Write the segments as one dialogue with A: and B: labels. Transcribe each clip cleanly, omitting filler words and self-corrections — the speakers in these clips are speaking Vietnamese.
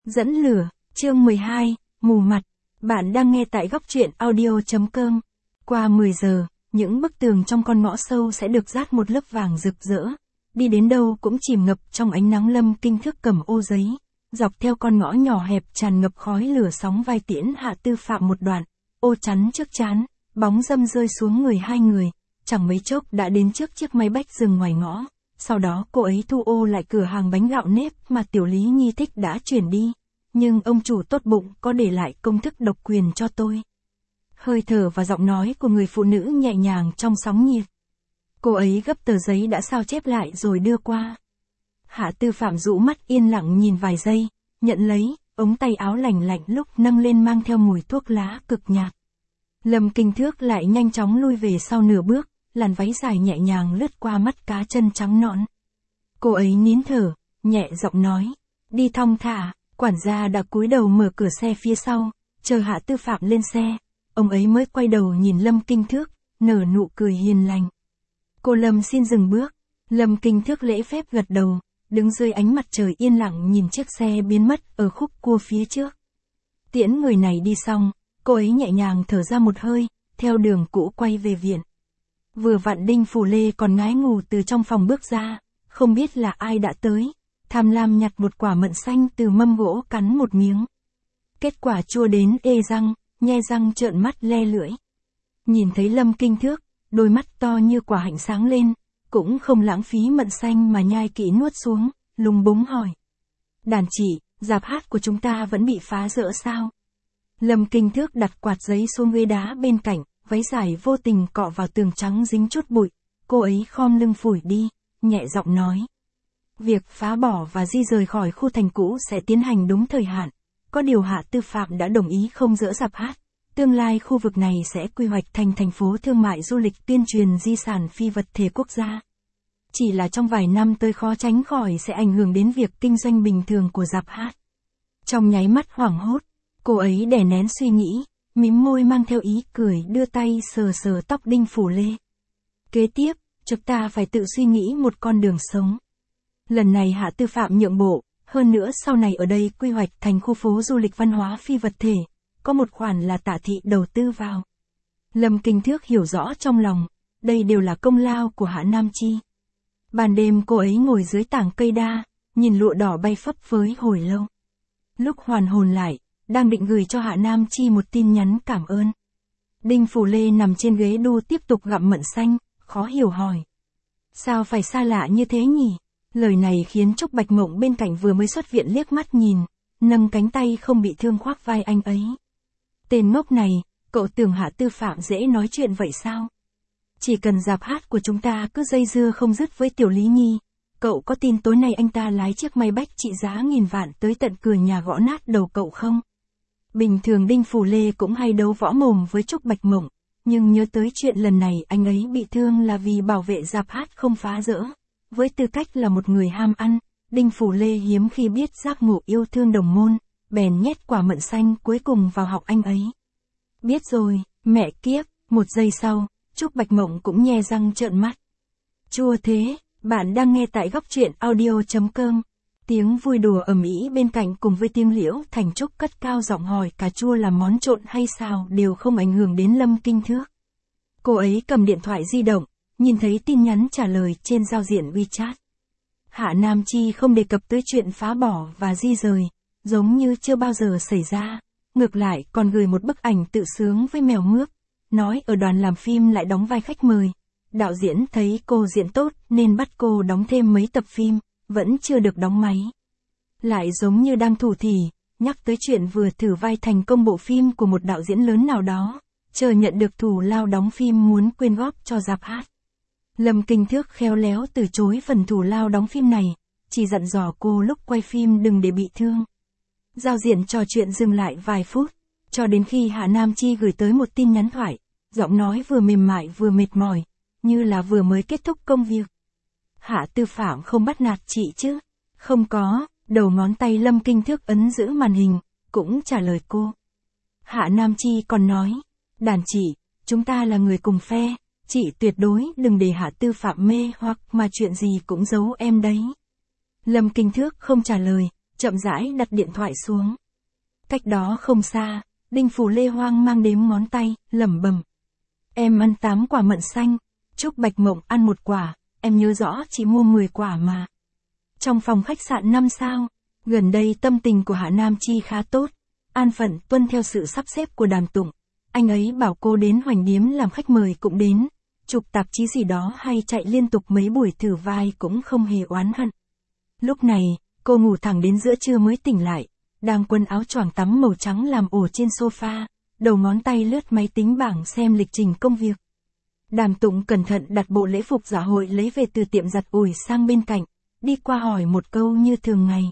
A: Dẫn lửa, chương 12, mù mặt. Bạn đang nghe tại góc truyện audio.com. Qua 10 giờ, những bức tường trong con ngõ sâu sẽ được dát một lớp vàng rực rỡ. Đi đến đâu cũng chìm ngập trong ánh nắng. Lâm Kinh Thước cầm ô giấy, dọc theo con ngõ nhỏ hẹp tràn ngập khói lửa sóng vai tiễn Hạ Tư Phạm một đoạn. Ô chắn trước trán, bóng dâm rơi xuống người hai người, chẳng mấy chốc đã đến trước chiếc máy bách dừng ngoài ngõ. Sau đó cô ấy thu ô lại cửa hàng bánh gạo nếp mà Tiểu Lý Nhi thích đã chuyển đi. Nhưng ông chủ tốt bụng có để lại công thức độc quyền cho tôi. Hơi thở và giọng nói của người phụ nữ nhẹ nhàng trong sóng nhiệt. Cô ấy gấp tờ giấy đã sao chép lại rồi đưa qua. Hạ Tư Phạm rũ mắt yên lặng nhìn vài giây, nhận lấy, ống tay áo lành lạnh lúc nâng lên mang theo mùi thuốc lá cực nhạt. Lâm Kinh Thước lại nhanh chóng lui về sau nửa bước, làn váy dài nhẹ nhàng lướt qua mắt cá chân trắng nõn. Cô ấy nín thở, nhẹ giọng nói, đi thong thả. Quản gia đã cúi đầu mở cửa xe phía sau, chờ Hạ Tư Phạm lên xe. Ông ấy mới quay đầu nhìn Lâm Kinh Thước, nở nụ cười hiền lành. Cô Lâm xin dừng bước. Lâm Kinh Thước lễ phép gật đầu, đứng dưới ánh mặt trời yên lặng nhìn chiếc xe biến mất ở khúc cua phía trước. Tiễn người này đi xong, cô ấy nhẹ nhàng thở ra một hơi, theo đường cũ quay về viện. Vừa vặn Đinh Phủ Lê còn ngái ngủ từ trong phòng bước ra, không biết là ai đã tới. Tham lam nhặt một quả mận xanh từ mâm gỗ cắn một miếng. Kết quả chua đến ê răng, nhe răng trợn mắt le lưỡi. Nhìn thấy Lâm Kinh Thước, đôi mắt to như quả hạnh sáng lên, cũng không lãng phí mận xanh mà nhai kỹ nuốt xuống, lúng búng hỏi. Đàn chị, rạp hát của chúng ta vẫn bị phá rỡ sao? Lâm Kinh Thước đặt quạt giấy xuống ghế đá bên cạnh, váy dài vô tình cọ vào tường trắng dính chút bụi. Cô ấy khom lưng phủi đi, nhẹ giọng nói. Việc phá bỏ và di rời khỏi khu thành cũ sẽ tiến hành đúng thời hạn. Có điều Hạ Tư Phạm đã đồng ý không dỡ rạp hát. Tương lai khu vực này sẽ quy hoạch thành thành phố thương mại du lịch tuyên truyền di sản phi vật thể quốc gia. Chỉ là trong vài năm tới khó tránh khỏi sẽ ảnh hưởng đến việc kinh doanh bình thường của rạp hát. Trong nháy mắt hoảng hốt, cô ấy đè nén suy nghĩ, mím môi mang theo ý cười đưa tay sờ sờ tóc Đinh Phủ Lê. Kế tiếp, chúng ta phải tự suy nghĩ một con đường sống. Lần này Hạ Tư Phạm nhượng bộ, hơn nữa sau này ở đây quy hoạch thành khu phố du lịch văn hóa phi vật thể, có một khoản là Tạ thị đầu tư vào. Lâm Kinh Thước hiểu rõ trong lòng, đây đều là công lao của Hạ Nam Chi. Ban đêm cô ấy ngồi dưới tảng cây đa, nhìn lụa đỏ bay phấp phới hồi lâu. Lúc hoàn hồn lại, đang định gửi cho Hạ Nam Chi một tin nhắn cảm ơn. Đinh Phủ Lê nằm trên ghế đu tiếp tục gặm mận xanh, khó hiểu hỏi. Sao phải xa lạ như thế nhỉ? Lời này khiến Trúc Bạch Mộng bên cạnh vừa mới xuất viện liếc mắt nhìn, nâng cánh tay không bị thương khoác vai anh ấy. Tên ngốc này, cậu tưởng Hạ Tư Phạm dễ nói chuyện vậy sao? Chỉ cần rạp hát của chúng ta cứ dây dưa không dứt với Tiểu Lý Nhi, cậu có tin tối nay anh ta lái chiếc máy bách trị giá nghìn vạn tới tận cửa nhà gõ nát đầu cậu không? Bình thường Đinh Phủ Lê cũng hay đấu võ mồm với Trúc Bạch Mộng, nhưng nhớ tới chuyện lần này anh ấy bị thương là vì bảo vệ rạp hát không phá rỡ. Với tư cách là một người ham ăn, Đinh Phủ Lê hiếm khi biết giác ngộ yêu thương đồng môn, bèn nhét quả mận xanh cuối cùng vào họng anh ấy. Biết rồi, mẹ kiếp, một giây sau, Trúc Bạch Mộng cũng nhe răng trợn mắt. Chua thế, bạn đang nghe tại góc truyện audio.com. Tiếng vui đùa ầm ĩ bên cạnh cùng với tiếng Liễu Thành Trúc cất cao giọng hỏi cà chua là món trộn hay xào đều không ảnh hưởng đến Lâm Kinh Thước. Cô ấy cầm điện thoại di động, nhìn thấy tin nhắn trả lời trên giao diện WeChat. Hạ Nam Chi không đề cập tới chuyện phá bỏ và di rời, giống như chưa bao giờ xảy ra. Ngược lại còn gửi một bức ảnh tự sướng với mèo mướp, nói ở đoàn làm phim lại đóng vai khách mời. Đạo diễn thấy cô diễn tốt nên bắt cô đóng thêm mấy tập phim, vẫn chưa được đóng máy. Lại giống như đang thủ thỉ, nhắc tới chuyện vừa thử vai thành công bộ phim của một đạo diễn lớn nào đó, chờ nhận được thù lao đóng phim muốn quyên góp cho rạp hát. Lâm Kinh Thước khéo léo từ chối phần thù lao đóng phim này, chỉ dặn dò cô lúc quay phim đừng để bị thương. Giao diện trò chuyện dừng lại vài phút, cho đến khi Hạ Nam Chi gửi tới một tin nhắn thoại, giọng nói vừa mềm mại vừa mệt mỏi, như là vừa mới kết thúc công việc. Hạ Tư Phạm không bắt nạt chị chứ? Không có, đầu ngón tay Lâm Kinh Thước ấn giữ màn hình, cũng trả lời cô. Hạ Nam Chi còn nói, đàn chị, chúng ta là người cùng phe. Chị tuyệt đối đừng để Hạ Tư Phạm mê hoặc mà chuyện gì cũng giấu em đấy. Lâm Kinh Thước không trả lời, chậm rãi đặt điện thoại xuống. Cách đó không xa, Đinh Phủ Lê hoang mang đếm ngón tay, lẩm bẩm. Em ăn 8 quả mận xanh, Trúc Bạch Mộng ăn 1 quả, em nhớ rõ chỉ mua 10 quả mà. Trong phòng khách sạn 5 sao, gần đây tâm tình của Hạ Nam Chi khá tốt, an phận tuân theo sự sắp xếp của Đàm Tụng. Anh ấy bảo cô đến Hoành Điếm làm khách mời cũng đến, chụp tạp chí gì đó hay chạy liên tục mấy buổi thử vai cũng không hề oán hận. Lúc này, cô ngủ thẳng đến giữa trưa mới tỉnh lại, đang quần áo choàng tắm màu trắng làm ổ trên sofa, đầu ngón tay lướt máy tính bảng xem lịch trình công việc. Đàm Tụng cẩn thận đặt bộ lễ phục dạ hội lấy về từ tiệm giặt ủi sang bên cạnh, đi qua hỏi một câu như thường ngày.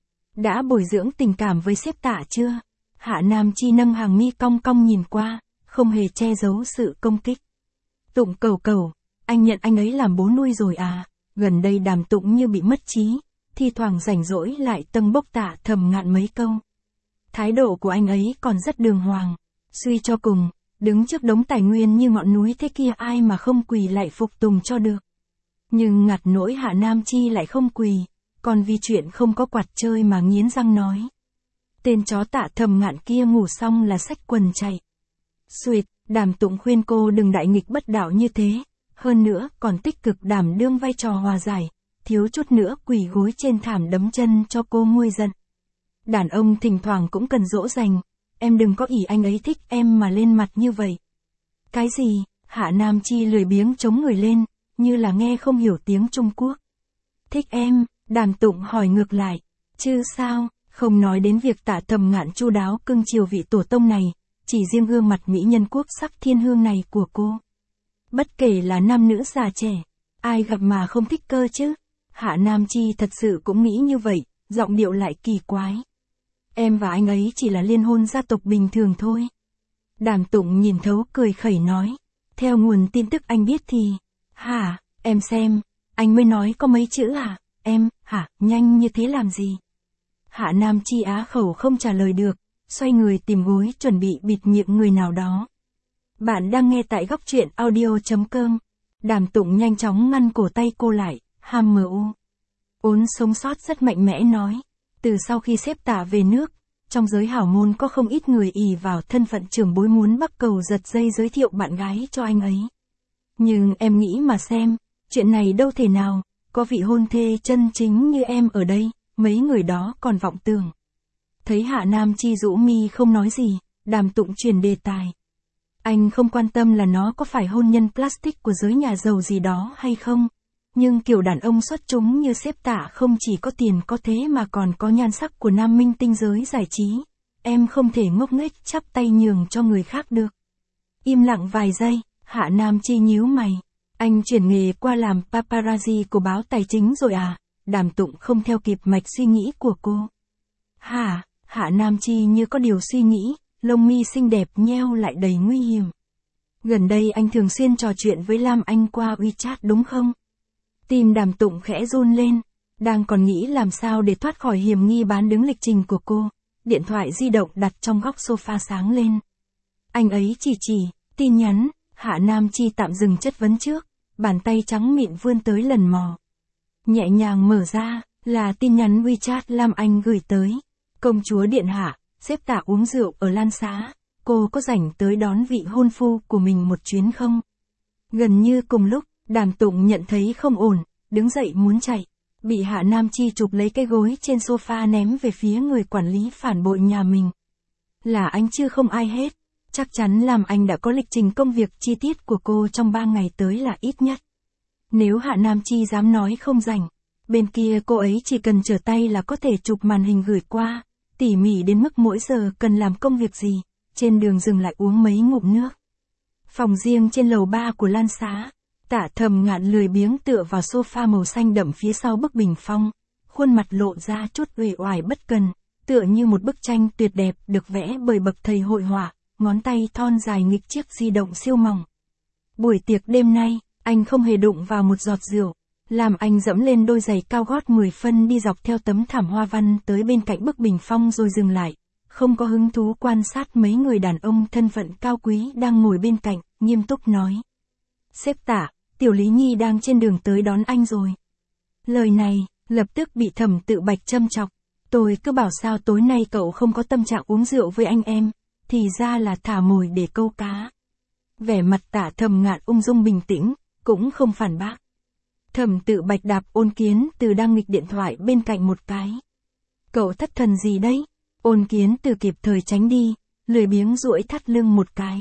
A: Đã bồi dưỡng tình cảm với sếp Tạ chưa? Hạ Nam Chi nâng hàng mi cong cong nhìn qua, không hề che giấu sự công kích. Tụng cầu, anh nhận anh ấy làm bố nuôi rồi à? Gần đây Đàm Tụng như bị mất trí, thi thoảng rảnh rỗi lại tâng bốc Tạ Thầm Ngạn mấy câu. Thái độ của anh ấy còn rất đường hoàng, suy cho cùng, đứng trước đống tài nguyên như ngọn núi thế kia ai mà không quỳ lại phục tùng cho được. Nhưng ngặt nỗi Hạ Nam Chi lại không quỳ, còn vì chuyện không có quạt chơi mà nghiến răng nói. Tên chó Tạ Thầm Ngạn kia ngủ xong là xách quần chạy. Xuệt, Đàm Tụng khuyên cô đừng đại nghịch bất đạo như thế, hơn nữa còn tích cực đảm đương vai trò hòa giải, thiếu chút nữa quỳ gối trên thảm đấm chân cho cô nguôi giận. Đàn ông thỉnh thoảng cũng cần dỗ dành, em đừng có ỷ anh ấy thích em mà lên mặt như vậy. Cái gì? Hạ Nam Chi lười biếng chống người lên, như là nghe không hiểu tiếng Trung Quốc. Thích em? Đàm Tụng hỏi ngược lại. Chứ sao, không nói đến việc Tạ Thầm Ngạn chu đáo cưng chiều vị tổ tông này, chỉ riêng gương mặt mỹ nhân quốc sắc thiên hương này của cô. Bất kể là nam nữ già trẻ, ai gặp mà không thích cơ chứ? Hạ Nam Chi thật sự cũng nghĩ như vậy, giọng điệu lại kỳ quái. Em và anh ấy chỉ là liên hôn gia tộc bình thường thôi. Đàm Tụng nhìn thấu cười khẩy nói. Theo nguồn tin tức anh biết thì... Hả, em xem, anh mới nói có mấy chữ à? Em, hả, nhanh như thế làm gì? Hạ Nam Chi á khẩu không trả lời được, xoay người tìm gối chuẩn bị bịt miệng người nào đó. Bạn đang nghe tại góc truyện audio.com. Đàm Tụng nhanh chóng ngăn cổ tay cô lại, hàm mờ u. Ốn sống sót rất mạnh mẽ nói. Từ sau khi sếp Tạ về nước, trong giới hảo môn có không ít người ỷ vào thân phận trưởng bối muốn bắt cầu giật dây giới thiệu bạn gái cho anh ấy. Nhưng em nghĩ mà xem, chuyện này đâu thể nào, có vị hôn thê chân chính như em ở đây, mấy người đó còn vọng tưởng. Thấy Hạ Nam Chi rũ mi không nói gì, Đàm Tụng chuyển đề tài. Anh không quan tâm là nó có phải hôn nhân plastic của giới nhà giàu gì đó hay không. Nhưng kiểu đàn ông xuất chúng như sếp Tạ không chỉ có tiền có thế mà còn có nhan sắc của nam minh tinh giới giải trí. Em không thể ngốc nghếch chắp tay nhường cho người khác được. Im lặng vài giây, Hạ Nam Chi nhíu mày. Anh chuyển nghề qua làm paparazzi của báo tài chính rồi à? Đàm Tụng không theo kịp mạch suy nghĩ của cô. Hả? Hạ Nam Chi như có điều suy nghĩ, lông mi xinh đẹp nheo lại đầy nguy hiểm. Gần đây anh thường xuyên trò chuyện với Lam Anh qua WeChat đúng không? Tim Đàm Tụng khẽ run lên, đang còn nghĩ làm sao để thoát khỏi hiểm nghi bán đứng lịch trình của cô. Điện thoại di động đặt trong góc sofa sáng lên. Anh ấy chỉ, tin nhắn. Hạ Nam Chi tạm dừng chất vấn trước, bàn tay trắng mịn vươn tới lần mò. Nhẹ nhàng mở ra, là tin nhắn WeChat Lam Anh gửi tới. Công chúa điện hạ, sếp Tạ uống rượu ở Lan Xá, cô có rảnh tới đón vị hôn phu của mình một chuyến không? Gần như cùng lúc, Đàm Tụng nhận thấy không ổn, đứng dậy muốn chạy. Bị Hạ Nam Chi chụp lấy cái gối trên sofa ném về phía người quản lý phản bội nhà mình. Là anh chứ không ai hết. Chắc chắn Lam Anh đã có lịch trình công việc chi tiết của cô trong 3 ngày tới là ít nhất. Nếu Hạ Nam Chi dám nói không rảnh, bên kia cô ấy chỉ cần trở tay là có thể chụp màn hình gửi qua, tỉ mỉ đến mức mỗi giờ cần làm công việc gì, trên đường dừng lại uống mấy ngụm nước. Phòng riêng trên lầu 3 của Lan Xá, Tạ Thầm Ngạn lười biếng tựa vào sofa màu xanh đậm phía sau bức bình phong, khuôn mặt lộ ra chút uể oải bất cần, tựa như một bức tranh tuyệt đẹp được vẽ bởi bậc thầy hội họa, ngón tay thon dài nghịch chiếc di động siêu mỏng. Buổi tiệc đêm nay, anh không hề đụng vào một giọt rượu, làm anh dẫm lên đôi giày cao gót 10 phân đi dọc theo tấm thảm hoa văn tới bên cạnh bức bình phong rồi dừng lại, không có hứng thú quan sát mấy người đàn ông thân phận cao quý đang ngồi bên cạnh, nghiêm túc nói. Sếp Tạ, Tiểu Lý Nhi đang trên đường tới đón anh rồi. Lời này, lập tức bị Thẩm Tự Bạch châm chọc. Tôi cứ bảo sao tối nay cậu không có tâm trạng uống rượu với anh em, thì ra là thả mồi để câu cá. Vẻ mặt Tạ Thầm Ngạn ung dung bình tĩnh, cũng không phản bác. Thẩm Tự Bạch đạp Ôn Kiến Từ đang nghịch điện thoại bên cạnh một cái. Cậu thất thần gì đấy? Ôn Kiến Từ kịp thời tránh đi, lười biếng duỗi thắt lưng một cái.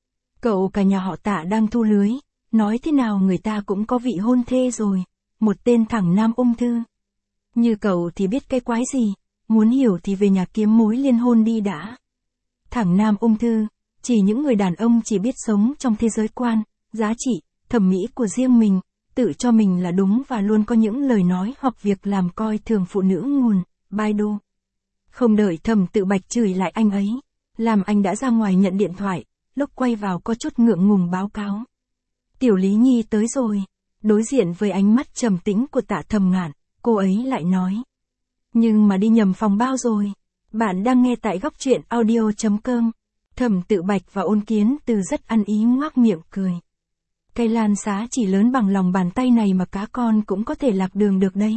A: Cậu cả nhà họ Tạ đang thu lưới, nói thế nào người ta cũng có vị hôn thê rồi, một tên thẳng nam ung thư. Như cậu thì biết cái quái gì, muốn hiểu thì về nhà kiếm mối liên hôn đi đã. Thẳng nam ung thư, chỉ những người đàn ông chỉ biết sống trong thế giới quan, giá trị, thẩm mỹ của riêng mình, tự cho mình là đúng và luôn có những lời nói hoặc việc làm coi thường phụ nữ nguồn, Baidu. Không đợi Thẩm Tự Bạch chửi lại anh ấy, làm anh đã ra ngoài nhận điện thoại, lúc quay vào có chút ngượng ngùng báo cáo. Tiểu Lý Nhi tới rồi. Đối diện với ánh mắt trầm tĩnh của Tạ Thầm Ngạn, cô ấy lại nói. Nhưng mà đi nhầm phòng bao rồi. Bạn đang nghe tại góc truyện audio.com. Thẩm Tự Bạch và Ôn Kiến Từ rất ăn ý ngoác miệng cười. Cây lan xá chỉ lớn bằng lòng bàn tay này mà cá con cũng có thể lạc đường được đấy.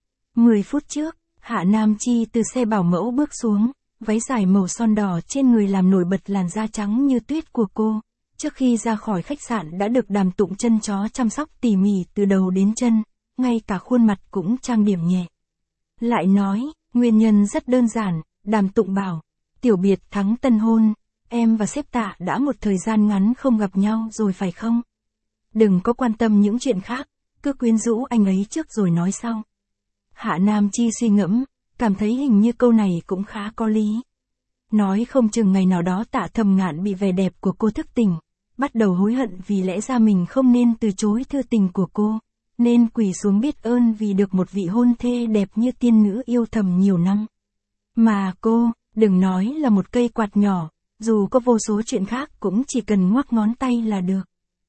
A: 10 phút trước, Hạ Nam Chi từ xe bảo mẫu bước xuống, váy dài màu son đỏ trên người làm nổi bật làn da trắng như tuyết của cô. Trước khi ra khỏi khách sạn đã được Đàm Tụng chân chó chăm sóc tỉ mỉ từ đầu đến chân, ngay cả khuôn mặt cũng trang điểm nhẹ. Lại nói, nguyên nhân rất đơn giản, Đàm Tụng bảo, tiểu biệt thắng tân hôn, em và sếp Tạ đã một thời gian ngắn không gặp nhau rồi phải không? Đừng có quan tâm những chuyện khác, cứ quyến rũ anh ấy trước rồi nói sau. Hạ Nam Chi suy ngẫm, cảm thấy hình như câu này cũng khá có lý. Nói không chừng ngày nào đó Tạ Thầm Ngạn bị vẻ đẹp của cô thức tỉnh, bắt đầu hối hận vì lẽ ra mình không nên từ chối thư tình của cô, nên quỳ xuống biết ơn vì được một vị hôn thê đẹp như tiên nữ yêu thầm nhiều năm. Mà cô, đừng nói là một cây quạt nhỏ, dù có vô số chuyện khác cũng chỉ cần ngoắc ngón tay là được.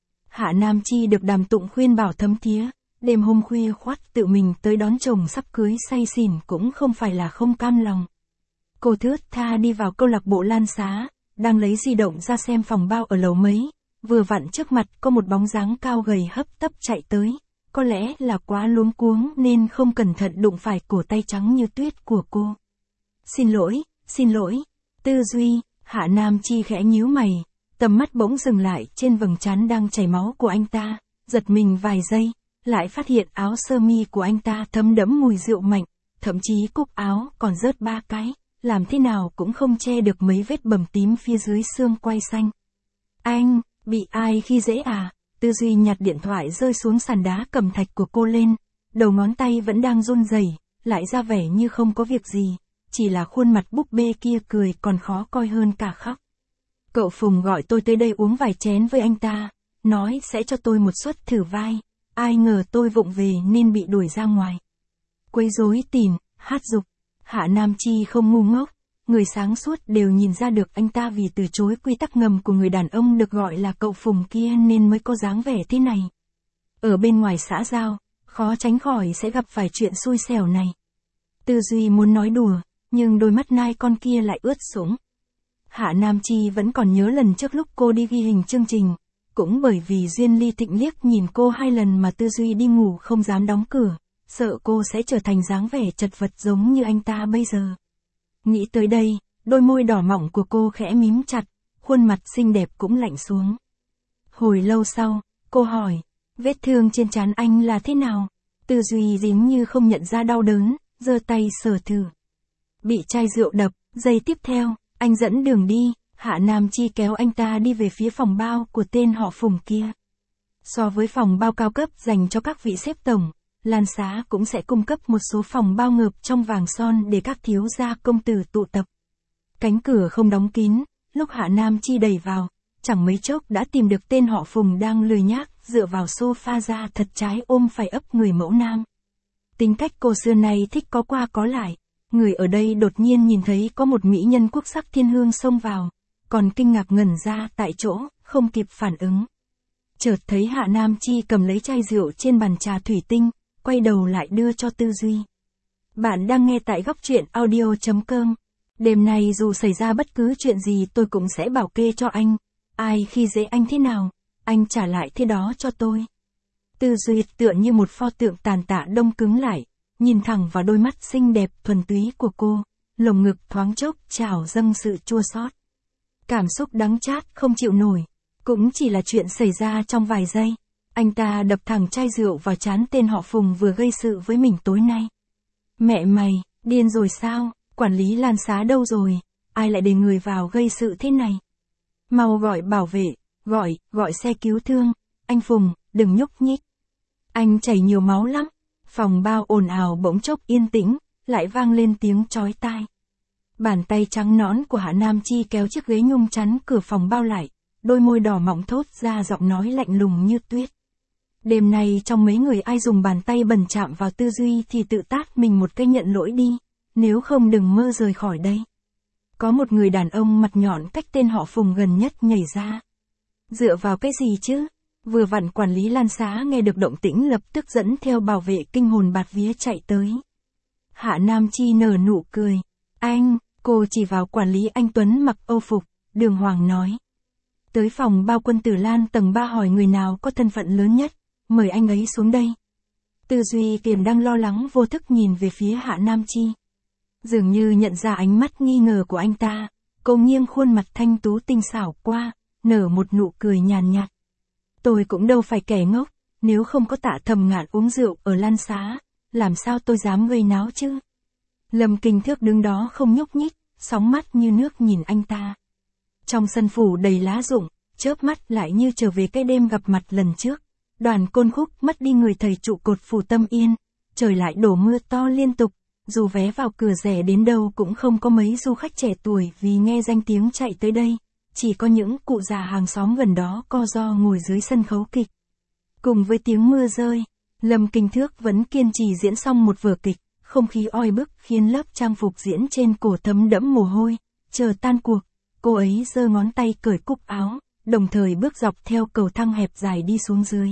A: Hạ Nam Chi được Đàm Tụng khuyên bảo thấm thía, đêm hôm khuya khoắt tự mình tới đón chồng sắp cưới say xỉn cũng không phải là không cam lòng. Cô thướt tha đi vào câu lạc bộ Lan Xá, đang lấy di động ra xem phòng bao ở lầu mấy, vừa vặn trước mặt có một bóng dáng cao gầy hấp tấp chạy tới, có lẽ là quá luống cuống nên không cẩn thận đụng phải cổ tay trắng như tuyết của cô. Xin lỗi, Tư Duy, Hạ Nam Chi khẽ nhíu mày, tầm mắt bỗng dừng lại trên vầng trán đang chảy máu của anh ta, giật mình vài giây, lại phát hiện áo sơ mi của anh ta thấm đẫm mùi rượu mạnh, thậm chí cúc áo còn rớt 3 cái, làm thế nào cũng không che được mấy vết bầm tím phía dưới xương quai xanh. Anh, bị ai khi dễ à? Tư Duy nhặt điện thoại rơi xuống sàn đá cẩm thạch của cô lên, đầu ngón tay vẫn đang run rẩy, lại ra vẻ như không có việc gì, chỉ là khuôn mặt búp bê kia cười còn khó coi hơn cả khóc. Cậu Phùng gọi tôi tới đây uống vài chén với anh ta, nói sẽ cho tôi một suất thử vai, ai ngờ tôi vụng về nên bị đuổi ra ngoài. Quấy rối tìm, hát dục. Hạ Nam Chi không ngu ngốc, người sáng suốt đều nhìn ra được anh ta vì từ chối quy tắc ngầm của người đàn ông được gọi là cậu Phùng kia nên mới có dáng vẻ thế này. Ở bên ngoài xã giao, khó tránh khỏi sẽ gặp phải chuyện xui xẻo này. Tư Duy muốn nói đùa, nhưng đôi mắt nai con kia lại ướt sũng. Hạ Nam Chi vẫn còn nhớ lần trước lúc cô đi ghi hình chương trình, cũng bởi vì Duyên Ly Thịnh liếc nhìn cô 2 lần mà Tư Duy đi ngủ không dám đóng cửa, sợ cô sẽ trở thành dáng vẻ chật vật giống như anh ta bây giờ. Nghĩ tới đây, đôi môi đỏ mọng của cô khẽ mím chặt, khuôn mặt xinh đẹp cũng lạnh xuống. Hồi lâu sau, cô hỏi, vết thương trên trán anh là thế nào? Tư Duy dính như không nhận ra đau đớn, giơ tay sờ thử. Bị chai rượu đập, giây tiếp theo, anh dẫn đường đi, Hạ Nam Chi kéo anh ta đi về phía phòng bao của tên họ Phùng kia. So với phòng bao cao cấp dành cho các vị sếp tổng, Lan Xá cũng sẽ cung cấp một số phòng bao ngợp trong vàng son để các thiếu gia công tử tụ tập. Cánh cửa không đóng kín, lúc Hạ Nam Chi đẩy vào, chẳng mấy chốc đã tìm được tên họ Phùng đang lười nhác, dựa vào sofa ra thật trái ôm phải ấp người mẫu nam. Tính cách cô xưa nay thích có qua có lại, người ở đây đột nhiên nhìn thấy có một mỹ nhân quốc sắc thiên hương xông vào, còn kinh ngạc ngẩn ra tại chỗ, không kịp phản ứng. Chợt thấy Hạ Nam Chi cầm lấy chai rượu trên bàn trà thủy tinh, quay đầu lại đưa cho Tư Duy. Bạn đang nghe tại góc truyện audio.com. Đêm nay dù xảy ra bất cứ chuyện gì tôi cũng sẽ bảo kê cho anh. Ai khi dễ anh thế nào, anh trả lại thế đó cho tôi. Tư Duy tựa như một pho tượng tàn tạ đông cứng lại, nhìn thẳng vào đôi mắt xinh đẹp thuần túy của cô, lồng ngực thoáng chốc trào dâng sự chua xót. Cảm xúc đắng chát không chịu nổi, cũng chỉ là chuyện xảy ra trong vài giây. Anh ta đập thẳng chai rượu vào trán tên họ Phùng vừa gây sự với mình tối nay. Mẹ mày, điên rồi sao, quản lý Lan Xá đâu rồi, ai lại để người vào gây sự thế này? Mau gọi bảo vệ, gọi xe cứu thương, anh Phùng, đừng nhúc nhích. Anh chảy nhiều máu lắm. Phòng bao ồn ào bỗng chốc yên tĩnh, lại vang lên tiếng chói tai. Bàn tay trắng nõn của Hạ Nam Chi kéo chiếc ghế nhung chắn cửa phòng bao lại, đôi môi đỏ mọng thốt ra giọng nói lạnh lùng như tuyết. Đêm nay trong mấy người ai dùng bàn tay bẩn chạm vào tư duy thì tự tát mình một cái nhận lỗi đi, nếu không đừng mơ rời khỏi đây. Có một người đàn ông mặt nhọn cách tên họ Phùng gần nhất nhảy ra. Dựa vào cái gì chứ? Vừa vặn quản lý Lan Xá nghe được động tĩnh lập tức dẫn theo bảo vệ kinh hồn bạt vía chạy tới. Hạ Nam Chi nở nụ cười. Anh, cô chỉ vào quản lý anh Tuấn mặc âu phục, đường hoàng nói. Tới phòng bao Quân Tử Lan tầng 3 hỏi người nào có thân phận lớn nhất, mời anh ấy xuống đây. Tư duy kiềm đang lo lắng vô thức nhìn về phía Hạ Nam Chi. Dường như nhận ra ánh mắt nghi ngờ của anh ta, cô nghiêng khuôn mặt thanh tú tinh xảo qua, nở một nụ cười nhàn nhạt. Tôi cũng đâu phải kẻ ngốc, nếu không có Tạ Thầm Ngạn uống rượu ở Lan Xá, làm sao tôi dám gây náo chứ? Lâm Kinh Thước đứng đó không nhúc nhích, sóng mắt như nước nhìn anh ta. Trong sân phủ đầy lá rụng, chớp mắt lại như trở về cái đêm gặp mặt lần trước. Đoàn Côn Khúc mất đi người thầy trụ cột Phủ Tâm Yên, trời lại đổ mưa to liên tục, dù vé vào cửa rẻ đến đâu cũng không có mấy du khách trẻ tuổi vì nghe danh tiếng chạy tới đây. Chỉ có những cụ già hàng xóm gần đó co ro ngồi dưới sân khấu kịch. Cùng với tiếng mưa rơi, Lâm Kinh Thước vẫn kiên trì diễn xong một vở kịch, không khí oi bức khiến lớp trang phục diễn trên cổ thấm đẫm mồ hôi. Chờ tan cuộc, cô ấy giơ ngón tay cởi cúc áo, đồng thời bước dọc theo cầu thang hẹp dài đi xuống dưới.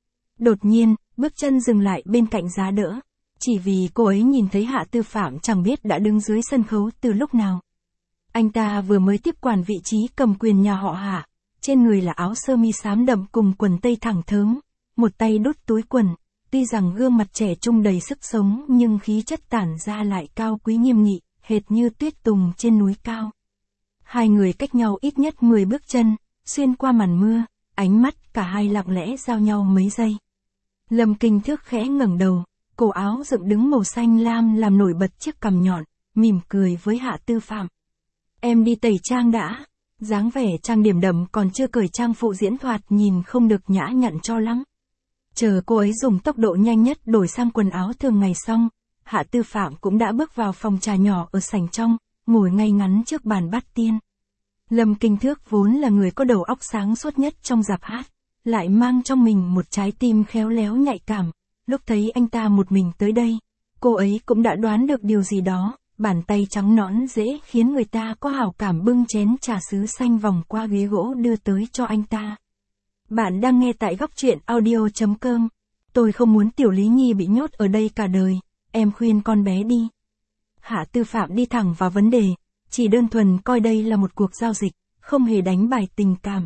A: Đột nhiên, bước chân dừng lại bên cạnh giá đỡ, chỉ vì cô ấy nhìn thấy Hạ Tư Phạm chẳng biết đã đứng dưới sân khấu từ lúc nào. Anh ta vừa mới tiếp quản vị trí cầm quyền nhà họ Hạ, trên người là áo sơ mi xám đậm cùng quần tây thẳng thớm, một tay đút túi quần, tuy rằng gương mặt trẻ trung đầy sức sống nhưng khí chất tản ra lại cao quý nghiêm nghị, hệt như tuyết tùng trên núi cao. Hai người cách nhau ít nhất 10 bước chân, xuyên qua màn mưa, ánh mắt cả hai lặng lẽ giao nhau mấy giây. Lâm Kinh Thước khẽ ngẩng đầu, cổ áo dựng đứng màu xanh lam làm nổi bật chiếc cằm nhọn, mỉm cười với Hạ Tư Phạm. Em đi tẩy trang đã. Dáng vẻ trang điểm đậm còn chưa cởi trang phụ diễn thoạt nhìn không được nhã nhặn cho lắm. Chờ cô ấy dùng tốc độ nhanh nhất đổi sang quần áo thường ngày xong, Hạ Tư Phạm cũng đã bước vào phòng trà nhỏ ở sảnh trong, ngồi ngay ngắn trước bàn bát tiên. Lâm Kinh Thước vốn là người có đầu óc sáng suốt nhất trong dạp hát, lại mang trong mình một trái tim khéo léo nhạy cảm. Lúc thấy anh ta một mình tới đây, cô ấy cũng đã đoán được điều gì đó. Bàn tay trắng nõn dễ khiến người ta có hảo cảm bưng chén trà sứ xanh vòng qua ghế gỗ đưa tới cho anh ta. Bạn đang nghe tại góc truyện audio.com. Tôi không muốn Tiểu Lý Nhi bị nhốt ở đây cả đời, em khuyên con bé đi. Hạ Tư Phạm đi thẳng vào vấn đề, chỉ đơn thuần coi đây là một cuộc giao dịch, không hề đánh bài tình cảm.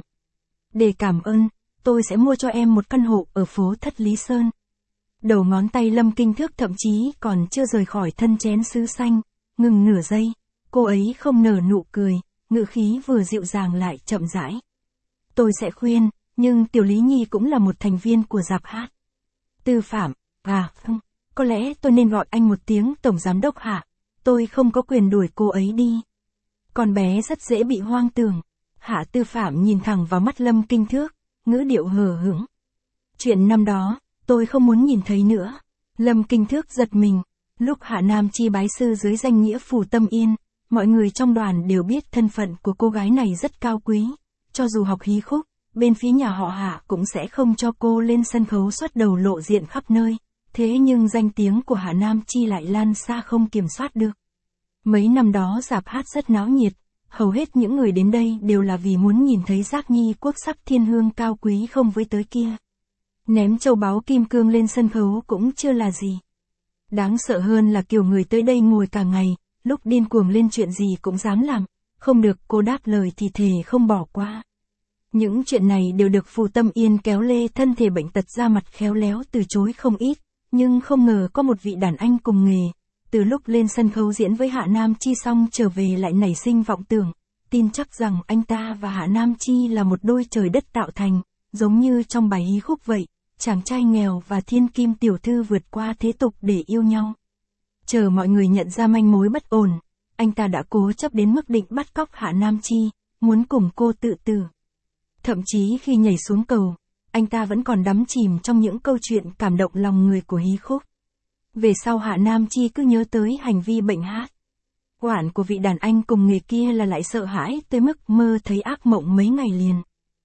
A: Để cảm ơn, tôi sẽ mua cho em một căn hộ ở phố Thất Lý Sơn. Đầu ngón tay Lâm Kinh Thước thậm chí còn chưa rời khỏi thân chén sứ xanh. Ngừng nửa giây, cô ấy không nở nụ cười, ngữ khí vừa dịu dàng lại chậm rãi. Tôi sẽ khuyên, nhưng Tiểu Lý Nhi cũng là một thành viên của dạp hát. Tư Phạm, không, có lẽ tôi nên gọi anh một tiếng Tổng Giám Đốc Hạ, tôi không có quyền đuổi cô ấy đi. Con bé rất dễ bị hoang tưởng. Hạ Tư Phạm nhìn thẳng vào mắt Lâm Kinh Thước, ngữ điệu hờ hững. Chuyện năm đó, tôi không muốn nhìn thấy nữa. Lâm Kinh Thước giật mình. Lúc Hạ Nam Chi bái sư dưới danh nghĩa Phủ Tâm Yên, mọi người trong đoàn đều biết thân phận của cô gái này rất cao quý. Cho dù học hí khúc, bên phía nhà họ Hạ cũng sẽ không cho cô lên sân khấu xuất đầu lộ diện khắp nơi. Thế nhưng danh tiếng của Hạ Nam Chi lại lan xa không kiểm soát được. Mấy năm đó dạp hát rất náo nhiệt, hầu hết những người đến đây đều là vì muốn nhìn thấy Giác Nhi quốc sắc thiên hương cao quý không với tới kia. Ném châu báu kim cương lên sân khấu cũng chưa là gì. Đáng sợ hơn là kiểu người tới đây ngồi cả ngày, lúc điên cuồng lên chuyện gì cũng dám làm, không được cô đáp lời thì thề không bỏ qua. Những chuyện này đều được Phủ Tâm Yên kéo lê thân thể bệnh tật ra mặt khéo léo từ chối không ít, nhưng không ngờ có một vị đàn anh cùng nghề. Từ lúc lên sân khấu diễn với Hạ Nam Chi xong trở về lại nảy sinh vọng tưởng, tin chắc rằng anh ta và Hạ Nam Chi là một đôi trời đất tạo thành, giống như trong bài hí khúc vậy, chàng trai nghèo và thiên kim tiểu thư vượt qua thế tục để yêu nhau. Chờ mọi người nhận ra manh mối bất ổn, anh ta đã cố chấp đến mức định bắt cóc Hạ Nam Chi, muốn cùng cô tự tử. Thậm chí khi nhảy xuống cầu, anh ta vẫn còn đắm chìm trong những câu chuyện cảm động lòng người của hí khúc. Về sau Hạ Nam Chi cứ nhớ tới hành vi bệnh hát oản của vị đàn anh cùng nghề kia là lại sợ hãi tới mức mơ thấy ác mộng mấy ngày liền.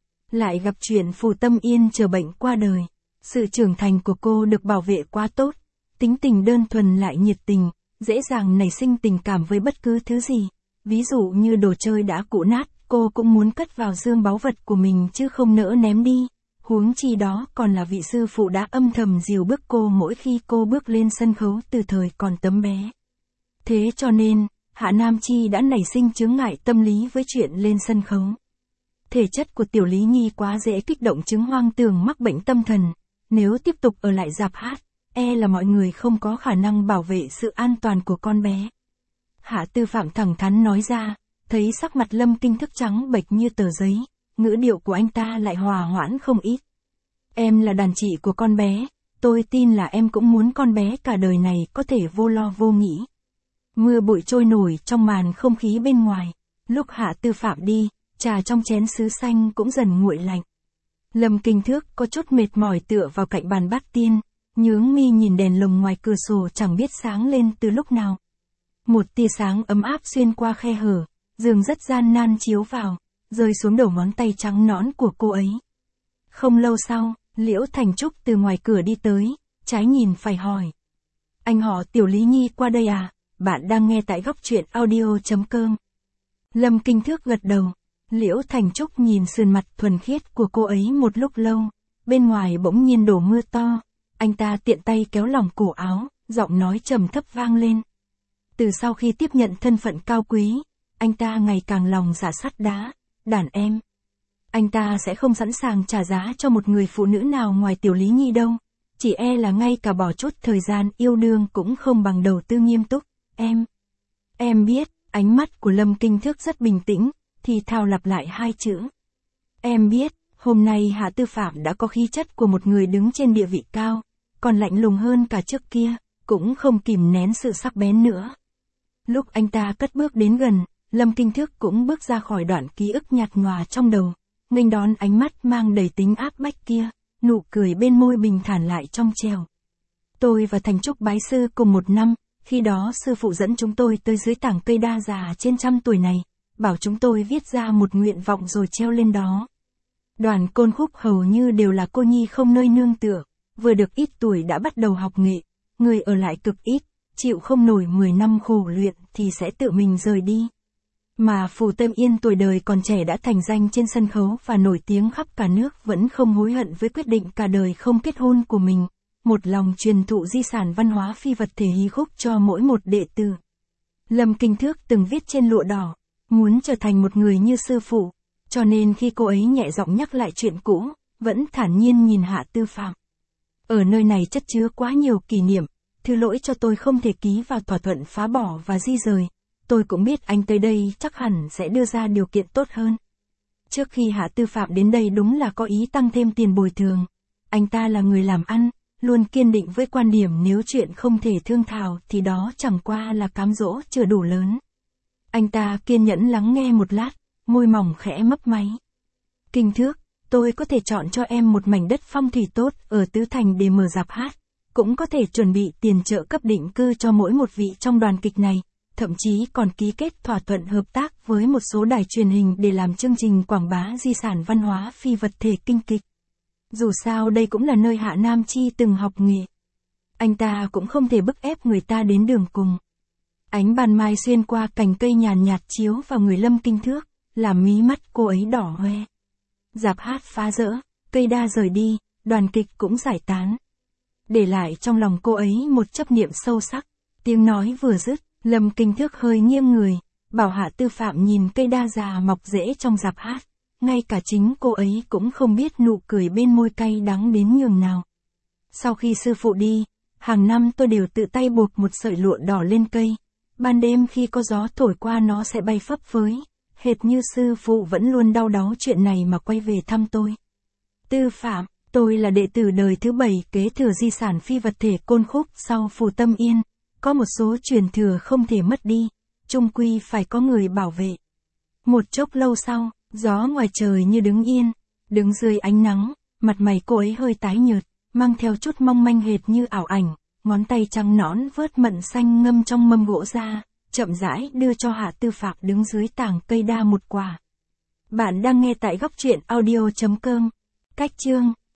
A: Lại gặp chuyện Phù Tâm Yên chờ bệnh qua đời. Sự trưởng thành của cô được bảo vệ quá tốt, tính tình đơn thuần lại nhiệt tình, dễ dàng nảy sinh tình cảm với bất cứ thứ gì. Ví dụ như đồ chơi đã cũ nát, cô cũng muốn cất vào dương báu vật của mình chứ không nỡ ném đi. Huống chi đó còn là vị sư phụ đã âm thầm dìu bước cô mỗi khi cô bước lên sân khấu từ thời còn tấm bé. Thế cho nên, Hạ Nam Chi đã nảy sinh chướng ngại tâm lý với chuyện lên sân khấu. Thể chất của Tiểu Lý Nhi quá dễ kích động chứng hoang tưởng mắc bệnh tâm thần. Nếu tiếp tục ở lại rạp hát, là mọi người không có khả năng bảo vệ sự an toàn của con bé. Hạ Tư Phạm thẳng thắn nói ra, thấy sắc mặt Lâm Kinh Thức trắng bệch như tờ giấy, ngữ điệu của anh ta lại hòa hoãn không ít. Em là đàn chị của con bé, tôi tin là em cũng muốn con bé cả đời này có thể vô lo vô nghĩ. Mưa bụi trôi nổi trong màn không khí bên ngoài, lúc Hạ Tư Phạm đi, trà trong chén sứ xanh cũng dần nguội lạnh. Lâm Kinh Thước có chút mệt mỏi tựa vào cạnh bàn bát tiên, nhướng mi nhìn đèn lồng ngoài cửa sổ chẳng biết sáng lên từ lúc nào. Một tia sáng ấm áp xuyên qua khe hở, giường rất gian nan chiếu vào, rơi xuống đầu ngón tay trắng nõn của cô ấy. Không lâu sau, Liễu Thành Trúc từ ngoài cửa đi tới, trái nhìn phải hỏi. Anh họ Tiểu Lý Nhi qua đây à? Bạn đang nghe tại Góc Truyện Audio.com. Lâm Kinh Thước gật đầu. Liễu Thành Trúc nhìn sườn mặt thuần khiết của cô ấy một lúc lâu, bên ngoài bỗng nhiên đổ mưa to, anh ta tiện tay kéo lỏng cổ áo, giọng nói trầm thấp vang lên. Từ sau khi tiếp nhận thân phận cao quý, anh ta ngày càng lòng dạ sắt đá, đàn em. Anh ta sẽ không sẵn sàng trả giá cho một người phụ nữ nào ngoài Tiểu Lý Nhi đâu, chỉ là ngay cả bỏ chút thời gian yêu đương cũng không bằng đầu tư nghiêm túc, em biết, ánh mắt của Lâm Kinh Thước rất bình tĩnh. Thì thào lặp lại hai chữ. Em biết, hôm nay Hạ Tư Phạm đã có khí chất của một người đứng trên địa vị cao, còn lạnh lùng hơn cả trước kia, cũng không kìm nén sự sắc bén nữa. Lúc anh ta cất bước đến gần, Lâm Kinh Thước cũng bước ra khỏi đoạn ký ức nhạt nhòa trong đầu, nghênh đón ánh mắt mang đầy tính áp bách kia, nụ cười bên môi bình thản lại trong trèo. Tôi và Thành Trúc bái sư cùng một năm, khi đó sư phụ dẫn chúng tôi tới dưới tảng cây đa già trên 100 tuổi này. Bảo chúng tôi viết ra một nguyện vọng rồi treo lên đó. Đoàn Côn Khúc hầu như đều là cô nhi không nơi nương tựa, vừa được ít tuổi đã bắt đầu học nghệ, người ở lại cực ít, chịu không nổi 10 năm khổ luyện thì sẽ tự mình rời đi. Mà Phù Tâm Yên tuổi đời còn trẻ đã thành danh trên sân khấu và nổi tiếng khắp cả nước vẫn không hối hận với quyết định cả đời không kết hôn của mình, một lòng truyền thụ di sản văn hóa phi vật thể hí khúc cho mỗi một đệ tử. Lâm Kinh Thước từng viết trên lụa đỏ, muốn trở thành một người như sư phụ, cho nên khi cô ấy nhẹ giọng nhắc lại chuyện cũ, vẫn thản nhiên nhìn Hạ Tư Phạm. Ở nơi này chất chứa quá nhiều kỷ niệm, thứ lỗi cho tôi không thể ký vào thỏa thuận phá bỏ và di rời, tôi cũng biết anh tới đây chắc hẳn sẽ đưa ra điều kiện tốt hơn. Trước khi Hạ Tư Phạm đến đây đúng là có ý tăng thêm tiền bồi thường, anh ta là người làm ăn, luôn kiên định với quan điểm nếu chuyện không thể thương thảo thì đó chẳng qua là cám dỗ chưa đủ lớn. Anh ta kiên nhẫn lắng nghe một lát, môi mỏng khẽ mấp máy. Kinh Thước, tôi có thể chọn cho em một mảnh đất phong thủy tốt ở Tứ Thành để mở rạp hát, cũng có thể chuẩn bị tiền trợ cấp định cư cho mỗi một vị trong đoàn kịch này, thậm chí còn ký kết thỏa thuận hợp tác với một số đài truyền hình để làm chương trình quảng bá di sản văn hóa phi vật thể kinh kịch. Dù sao đây cũng là nơi Hạ Nam Chi từng học nghề. Anh ta cũng không thể bức ép người ta đến đường cùng. Ánh ban mai xuyên qua cành cây nhàn nhạt chiếu vào người Lâm Kinh Thước, làm mí mắt cô ấy đỏ hoe. Rạp hát phá rỡ, cây đa rời đi, đoàn kịch cũng giải tán. Để lại trong lòng cô ấy một chấp niệm sâu sắc. Tiếng nói vừa dứt, Lâm Kinh Thước hơi nghiêng người, bảo Hạ Tư Phạm nhìn cây đa già mọc rễ trong rạp hát. Ngay cả chính cô ấy cũng không biết nụ cười bên môi cay đắng đến nhường nào. Sau khi sư phụ đi, Hàng năm tôi đều tự tay buộc một sợi lụa đỏ lên cây. Ban đêm khi có gió thổi qua nó sẽ bay phấp phới. Hệt như sư phụ vẫn luôn đau đáu chuyện này mà quay về thăm tôi. Tư Phạm, tôi là đệ tử đời thứ 7 kế thừa di sản phi vật thể Côn Khúc sau Phù Tâm Yên. Có một số truyền thừa không thể mất đi, chung quy phải có người bảo vệ. Một chốc lâu sau, gió ngoài trời như đứng yên, đứng dưới ánh nắng, mặt mày cô ấy hơi tái nhợt, mang theo chút mong manh hệt như ảo ảnh, ngón tay trắng nõn vớt mận xanh ngâm trong mâm gỗ ra, chậm rãi đưa cho Hạ Tư Phạm đứng dưới tảng cây đa một quả. Bạn đang nghe tại góc truyện audio.com. Cách chương